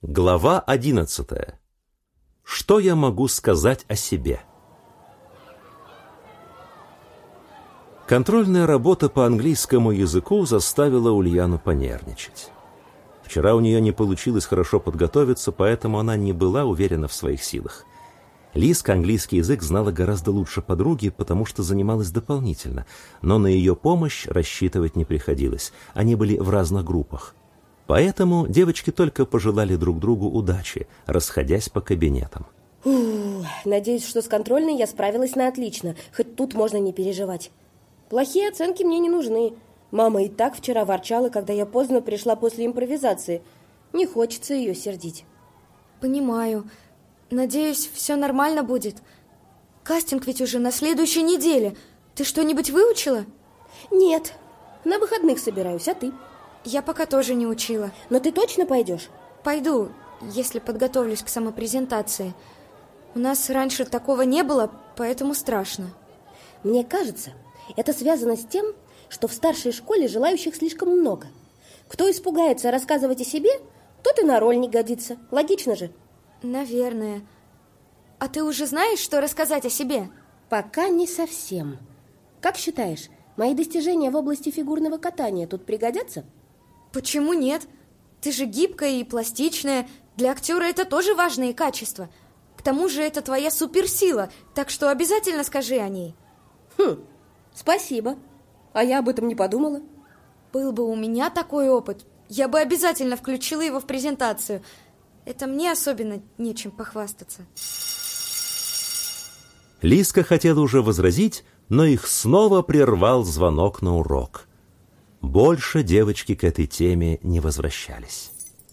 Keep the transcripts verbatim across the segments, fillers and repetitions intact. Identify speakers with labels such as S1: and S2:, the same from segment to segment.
S1: Глава одиннадцатая. Что я могу сказать о себе? Контрольная работа по английскому языку заставила Ульяну понервничать. Вчера у нее не получилось хорошо подготовиться, поэтому она не была уверена в своих силах. Лизка английский язык знала гораздо лучше подруги, потому что занималась дополнительно, но на ее помощь рассчитывать не приходилось, они были в разных группах. Поэтому девочки только пожелали друг другу удачи, расходясь по кабинетам.
S2: Фу, надеюсь, что с контрольной я справилась на отлично, хоть тут можно не переживать. Плохие оценки мне не нужны. Мама и так вчера ворчала, когда я поздно пришла после импровизации. Не хочется ее сердить.
S3: Понимаю. Надеюсь, все нормально будет. Кастинг ведь уже на следующей неделе. Ты что-нибудь выучила?
S2: Нет, на выходных собираюсь, а ты?
S3: Я пока тоже не учила.
S2: Но ты точно пойдешь?
S3: Пойду, если подготовлюсь к самопрезентации. У нас раньше такого не было, поэтому страшно.
S2: Мне кажется, это связано с тем, что в старшей школе желающих слишком много. Кто испугается рассказывать о себе, тот и на роль не годится. Логично же?
S3: Наверное. А ты уже знаешь, что рассказать о себе?
S2: Пока не совсем. Как считаешь, мои достижения в области фигурного катания тут пригодятся?
S3: Почему нет? Ты же гибкая и пластичная. Для актера это тоже важные качества. К тому же это твоя суперсила, так что обязательно скажи о ней.
S2: Хм, спасибо. А я об этом не подумала.
S3: Был бы у меня такой опыт, я бы обязательно включила его в презентацию. Это мне особенно нечем похвастаться.
S1: Лизка хотела уже возразить, но их снова прервал звонок на урок. Больше девочки к этой теме не возвращались.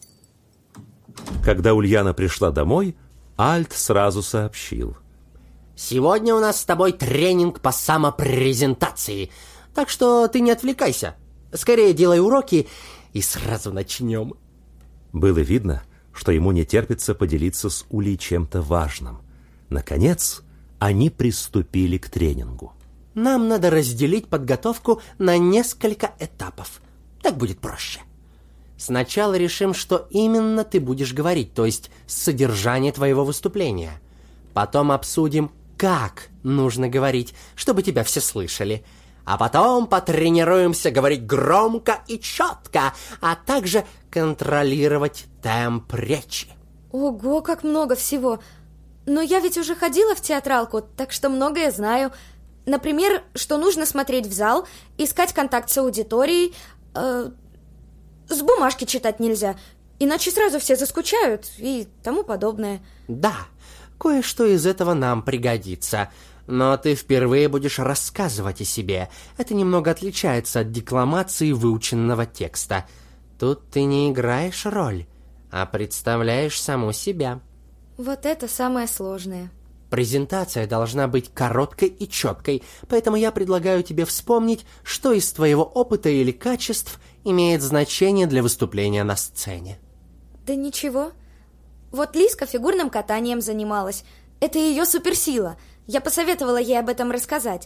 S1: Когда Ульяна пришла домой, Альт сразу сообщил.
S4: Сегодня у нас с тобой тренинг по самопрезентации, так что ты не отвлекайся. Скорее делай уроки и сразу начнем.
S1: Было видно, что ему не терпится поделиться с Улей чем-то важным. Наконец, они приступили к тренингу.
S4: Нам надо разделить подготовку на несколько этапов. Так будет проще. Сначала решим, что именно ты будешь говорить, то есть содержание твоего выступления. Потом обсудим, как нужно говорить, чтобы тебя все слышали. А потом потренируемся говорить громко и четко, а также контролировать темп речи.
S3: Ого, как много всего! Но я ведь уже ходила в театралку, так что многое знаю. Например, что нужно смотреть в зал, искать контакт с аудиторией. Э, с бумажки читать нельзя, иначе сразу все заскучают и тому подобное.
S4: Да, кое-что из этого нам пригодится. Но ты впервые будешь рассказывать о себе. Это немного отличается от декламации выученного текста. Тут ты не играешь роль, а представляешь саму себя.
S3: Вот это самое сложное.
S4: Презентация должна быть короткой и четкой, поэтому я предлагаю тебе вспомнить, что из твоего опыта или качеств имеет значение для выступления на сцене.
S3: Да ничего. Вот Лизка фигурным катанием занималась. Это ее суперсила. Я посоветовала ей об этом рассказать.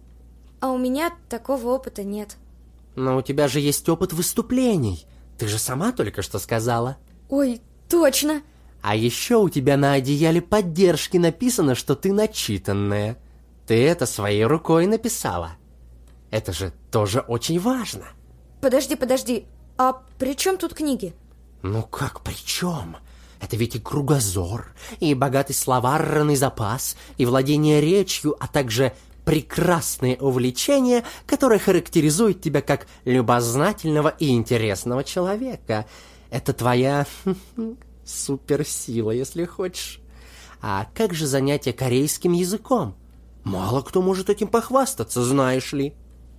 S3: А у меня такого опыта нет.
S4: Но у тебя же есть опыт выступлений. Ты же сама только что сказала.
S3: Ой, точно.
S4: А еще у тебя на одеяле поддержки написано, что ты начитанная. Ты это своей рукой написала. Это же тоже очень важно.
S3: Подожди, подожди. А при чем тут книги?
S4: Ну как при чем? Это ведь и кругозор, и богатый словарный запас, и владение речью, а также прекрасные увлечения, которые характеризуют тебя как любознательного и интересного человека. Это твоя суперсила, если хочешь. А как же занятие корейским языком? Мало кто может этим похвастаться, знаешь ли.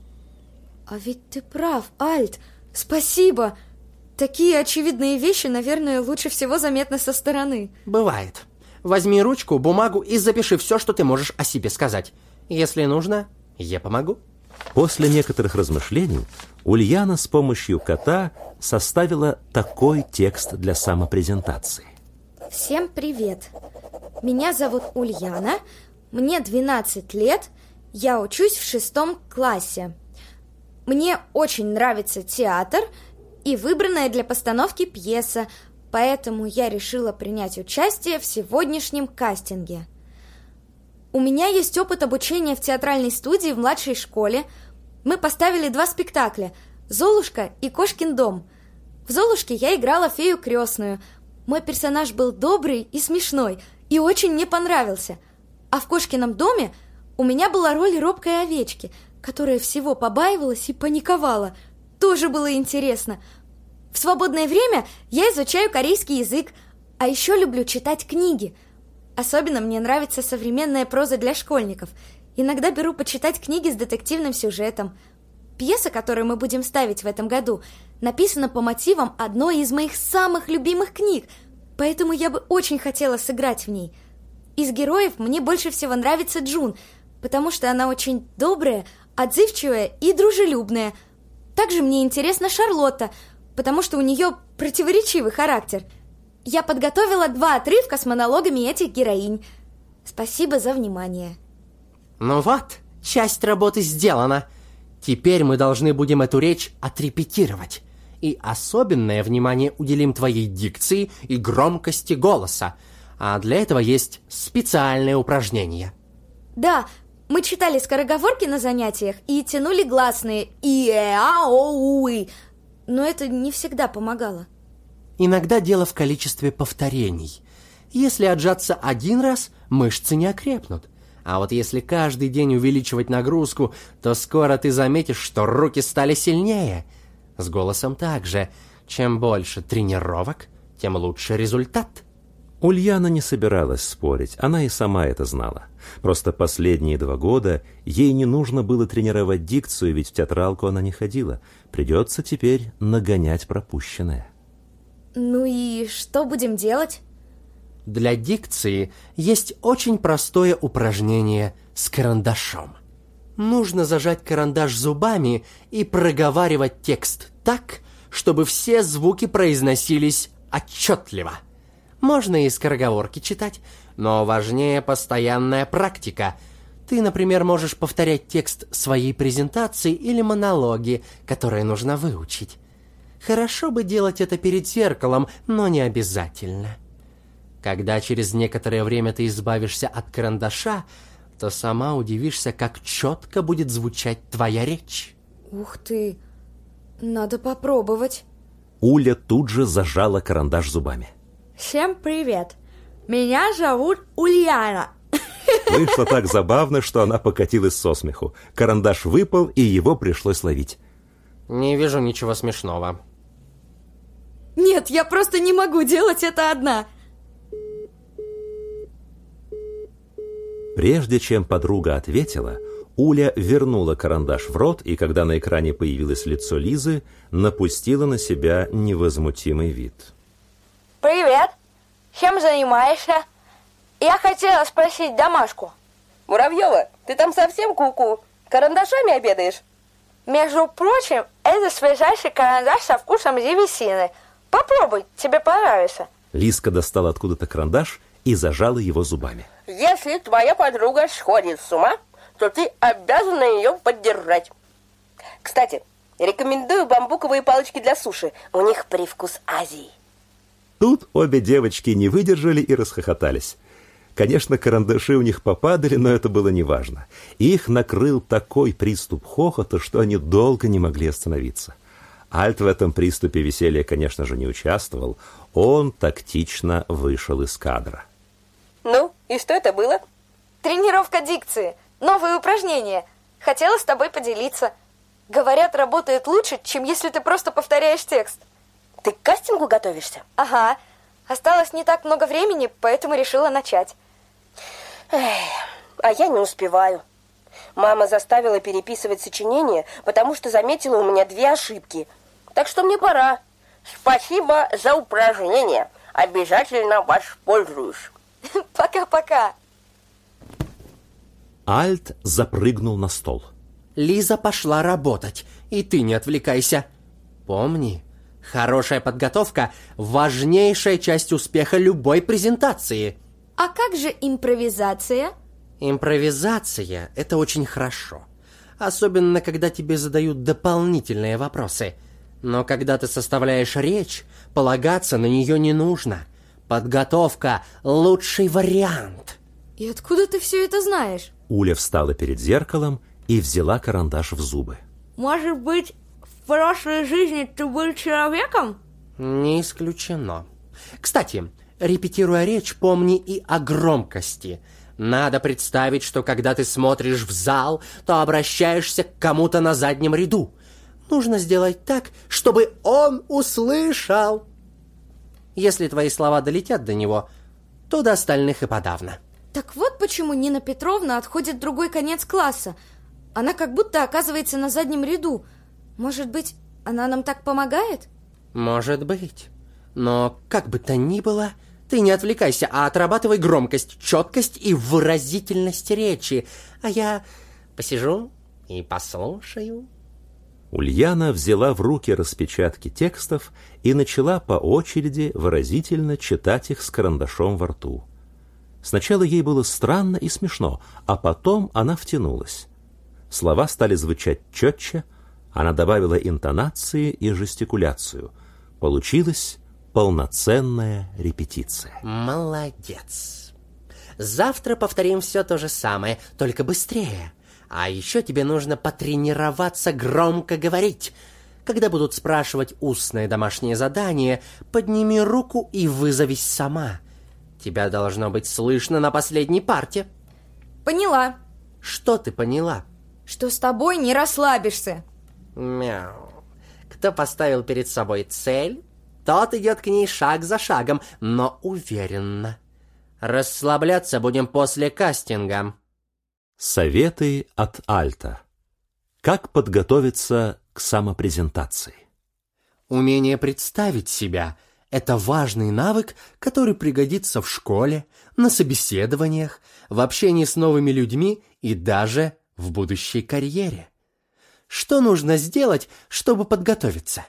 S3: А ведь ты прав, Альт. Спасибо. Такие очевидные вещи, наверное, лучше всего заметны со стороны.
S4: Бывает. Возьми ручку, бумагу и запиши все, что ты можешь о себе сказать. Если нужно, я помогу.
S1: После некоторых размышлений Ульяна с помощью кота составила такой текст для самопрезентации.
S3: Всем привет. Меня зовут Ульяна, мне двенадцать лет, я учусь в шестом классе. Мне очень нравится театр и выбранная для постановки пьеса поэтому я решила принять участие в сегодняшнем кастинге. У меня есть опыт обучения в театральной студии в младшей школе. Мы поставили два спектакля «Золушка» и «Кошкин дом». В «Золушке» я играла фею крестную. Мой персонаж был добрый и смешной, и очень мне понравился. А в «Кошкином доме» у меня была роль робкой овечки, которая всего побаивалась и паниковала. Тоже было интересно. В свободное время я изучаю корейский язык, а еще люблю читать книги. Особенно мне нравится современная проза для школьников. Иногда беру почитать книги с детективным сюжетом. Пьеса, которую мы будем ставить в этом году, написана по мотивам одной из моих самых любимых книг, поэтому я бы очень хотела сыграть в ней. Из героев мне больше всего нравится Джун, потому что она очень добрая, отзывчивая и дружелюбная. Также мне интересна Шарлотта, потому что у нее противоречивый характер. Я подготовила два отрывка с монологами этих героинь. Спасибо за внимание.
S4: Ну вот, часть работы сделана. Теперь мы должны будем эту речь отрепетировать. И особенное внимание уделим твоей дикции и громкости голоса. А для этого есть специальное упражнение.
S3: Да, мы читали скороговорки на занятиях и тянули гласные и, э, а, о, у, и. Но это не всегда помогало.
S4: Иногда дело в количестве повторений. Если отжаться один раз, мышцы не окрепнут. А вот если каждый день увеличивать нагрузку, то скоро ты заметишь, что руки стали сильнее. С голосом также. Чем больше тренировок, тем лучше результат.
S1: Ульяна не собиралась спорить, она и сама это знала. Просто последние два года ей не нужно было тренировать дикцию, ведь в театралку она не ходила. Придется теперь нагонять пропущенное.
S3: Ну и что будем делать?
S4: Для дикции есть очень простое упражнение с карандашом. Нужно зажать карандаш зубами и проговаривать текст так, чтобы все звуки произносились отчетливо. Можно и скороговорки читать, но важнее постоянная практика. Ты, например, можешь повторять текст своей презентации или монологи, которые нужно выучить. Хорошо бы делать это перед зеркалом, но не обязательно. Когда через некоторое время ты избавишься от карандаша, то сама удивишься, как четко будет звучать твоя речь.
S3: Ух ты, надо попробовать.
S1: Уля тут же зажала карандаш зубами.
S3: Всем привет, меня зовут Ульяна.
S1: Вышло так забавно, что она покатилась со смеху. Карандаш выпал, и его пришлось ловить.
S4: Не вижу ничего смешного.
S3: Нет, я просто не могу делать это одна.
S1: Прежде чем подруга ответила, Уля вернула карандаш в рот, и когда на экране появилось лицо Лизы, напустила на себя невозмутимый вид.
S3: Привет, чем занимаешься? Я хотела спросить домашку.
S2: Муравьева, ты там совсем ку-ку? Карандашами обедаешь?
S3: Между прочим, это свежайший карандаш со вкусом древесины. Попробуй, тебе понравится.
S1: Лизка достала откуда-то карандаш и зажала его зубами.
S2: Если твоя подруга сходит с ума, то ты обязана ее поддержать. Кстати, рекомендую бамбуковые палочки для суши. У них привкус Азии.
S1: Тут обе девочки не выдержали и расхохотались. Конечно, карандаши у них попадали, но это было неважно. Их накрыл такой приступ хохота, что они долго не могли остановиться. Альт в этом приступе веселья, конечно же, не участвовал. Он тактично вышел из кадра.
S2: Ну, и что это было?
S3: Тренировка дикции, новые упражнения. Хотела с тобой поделиться. Говорят, работает лучше, чем если ты просто повторяешь текст.
S2: Ты к кастингу готовишься?
S3: Ага. Осталось не так много времени, поэтому решила начать.
S2: Эх, а я не успеваю. Мама заставила переписывать сочинение, потому что заметила у меня две ошибки. Так что мне пора. Спасибо за упражнение. Обязательно воспользуюсь.
S3: Пока-пока.
S1: Альт запрыгнул на стол.
S4: Лиза пошла работать, и ты не отвлекайся. Помни, хорошая подготовка – важнейшая часть успеха любой презентации.
S3: А как же импровизация?
S4: Импровизация – это очень хорошо. Особенно, когда тебе задают дополнительные вопросы. Но когда ты составляешь речь, полагаться на нее не нужно. Подготовка – лучший вариант.
S3: И откуда ты все это знаешь?
S1: Уля встала перед зеркалом и взяла карандаш в зубы.
S3: Может быть, в прошлой жизни ты был человеком?
S4: Не исключено. Кстати, репетируя речь, помни и о громкости. Надо представить, что когда ты смотришь в зал, то обращаешься к кому-то на заднем ряду. Нужно сделать так, чтобы он услышал. Если твои слова долетят до него, то до остальных и подавно.
S3: Так вот почему Нина Петровна отходит в другой конец класса. Она как будто оказывается на заднем ряду. Может быть, она нам так помогает?
S4: Может быть. Но как бы то ни было, ты не отвлекайся, а отрабатывай громкость, четкость и выразительность речи. А я посижу и послушаю.
S1: Ульяна взяла в руки распечатки текстов и начала по очереди выразительно читать их с карандашом во рту. Сначала ей было странно и смешно, а потом она втянулась. Слова стали звучать четче, она добавила интонации и жестикуляцию. Получилась полноценная репетиция.
S4: Молодец. Завтра повторим все то же самое, только быстрее. А еще тебе нужно потренироваться громко говорить. Когда будут спрашивать устное домашнее задание, подними руку и вызовись сама. Тебя должно быть слышно на последней парте.
S3: Поняла.
S4: Что ты поняла?
S3: Что с тобой не расслабишься.
S4: Мяу. Кто поставил перед собой цель, тот идет к ней шаг за шагом, но уверенно. Расслабляться будем после кастинга.
S1: Советы от Альта. Как подготовиться к самопрезентации?
S4: Умение представить себя – это важный навык, который пригодится в школе, на собеседованиях, в общении с новыми людьми и даже в будущей карьере. Что нужно сделать, чтобы подготовиться?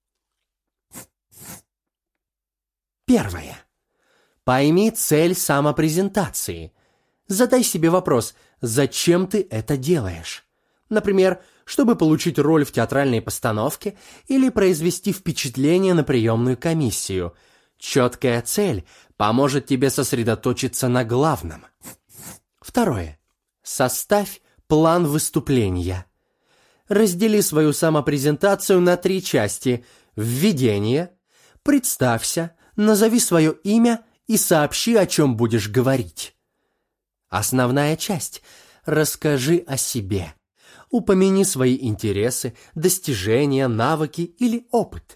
S4: Первое. Пойми цель самопрезентации. Задай себе вопрос, зачем ты это делаешь? Например, чтобы получить роль в театральной постановке или произвести впечатление на приемную комиссию. Четкая цель поможет тебе сосредоточиться на главном. Второе. Составь план выступления. Раздели свою самопрезентацию на три части. Введение, представься, назови свое имя и сообщи, о чем будешь говорить. Основная часть. Расскажи о себе. Упомяни свои интересы, достижения, навыки или опыт.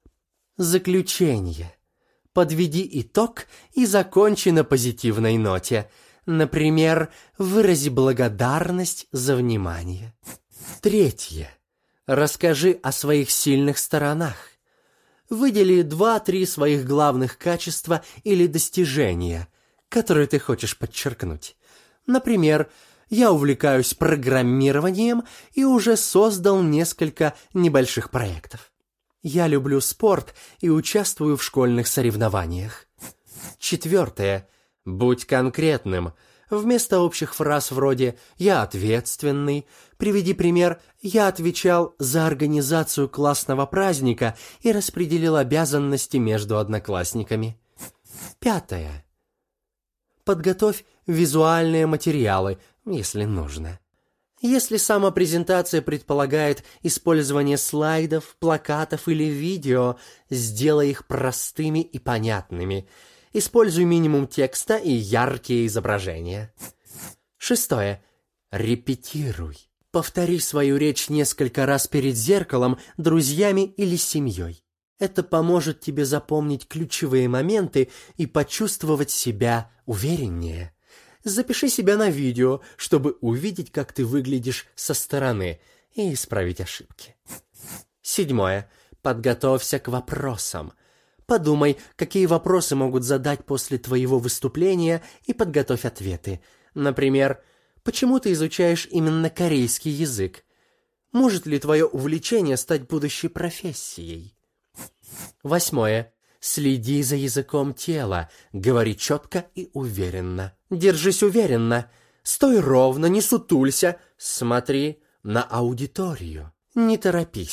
S4: Заключение. Подведи итог и закончи на позитивной ноте. Например, вырази благодарность за внимание. Третье. Расскажи о своих сильных сторонах. Выдели два-три своих главных качества или достижения, которые ты хочешь подчеркнуть. Например, я увлекаюсь программированием и уже создал несколько небольших проектов. Я люблю спорт и участвую в школьных соревнованиях. Четвертое. Будь конкретным. Вместо общих фраз вроде «я ответственный», приведи пример «я отвечал за организацию классного праздника и распределил обязанности между одноклассниками». Пятое. Подготовь визуальные материалы, если нужно. Если самопрезентация предполагает использование слайдов, плакатов или видео, сделай их простыми и понятными. Используй минимум текста и яркие изображения. Шестое. Репетируй. Повтори свою речь несколько раз перед зеркалом, друзьями или семьей. Это поможет тебе запомнить ключевые моменты и почувствовать себя увереннее. Запиши себя на видео, чтобы увидеть, как ты выглядишь со стороны, и исправить ошибки. Седьмое. Подготовься к вопросам. Подумай, какие вопросы могут задать после твоего выступления, и подготовь ответы. Например, почему ты изучаешь именно корейский язык? Может ли твое увлечение стать будущей профессией? Восьмое. Следи за языком тела, говори четко и уверенно. Держись уверенно, стой ровно, не сутулься, смотри на аудиторию. Не торопись,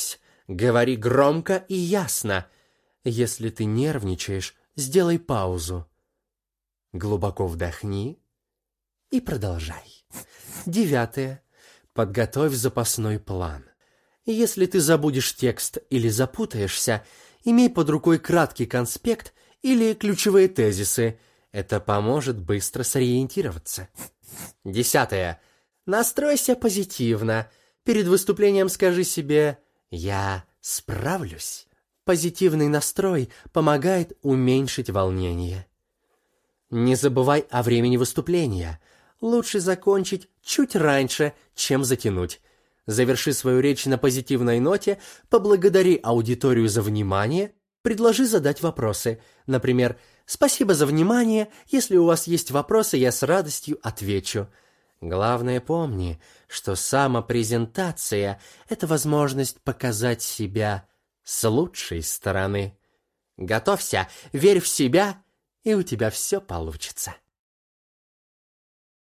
S4: Говори громко и ясно. Если ты нервничаешь, сделай паузу. Глубоко вдохни и продолжай. Девятое. Подготовь запасной план. Если ты забудешь текст или запутаешься, имей под рукой краткий конспект или ключевые тезисы. Это поможет быстро сориентироваться. Десятое. Настройся позитивно. Перед выступлением скажи себе «Я справлюсь». Позитивный настрой помогает уменьшить волнение. Не забывай о времени выступления. Лучше закончить чуть раньше, чем затянуть. Заверши свою речь на позитивной ноте, поблагодари аудиторию за внимание, предложи задать вопросы. Например, «Спасибо за внимание, если у вас есть вопросы, я с радостью отвечу». Главное, помни, что самопрезентация – это возможность показать себя с лучшей стороны. Готовься, верь в себя, и у тебя все получится.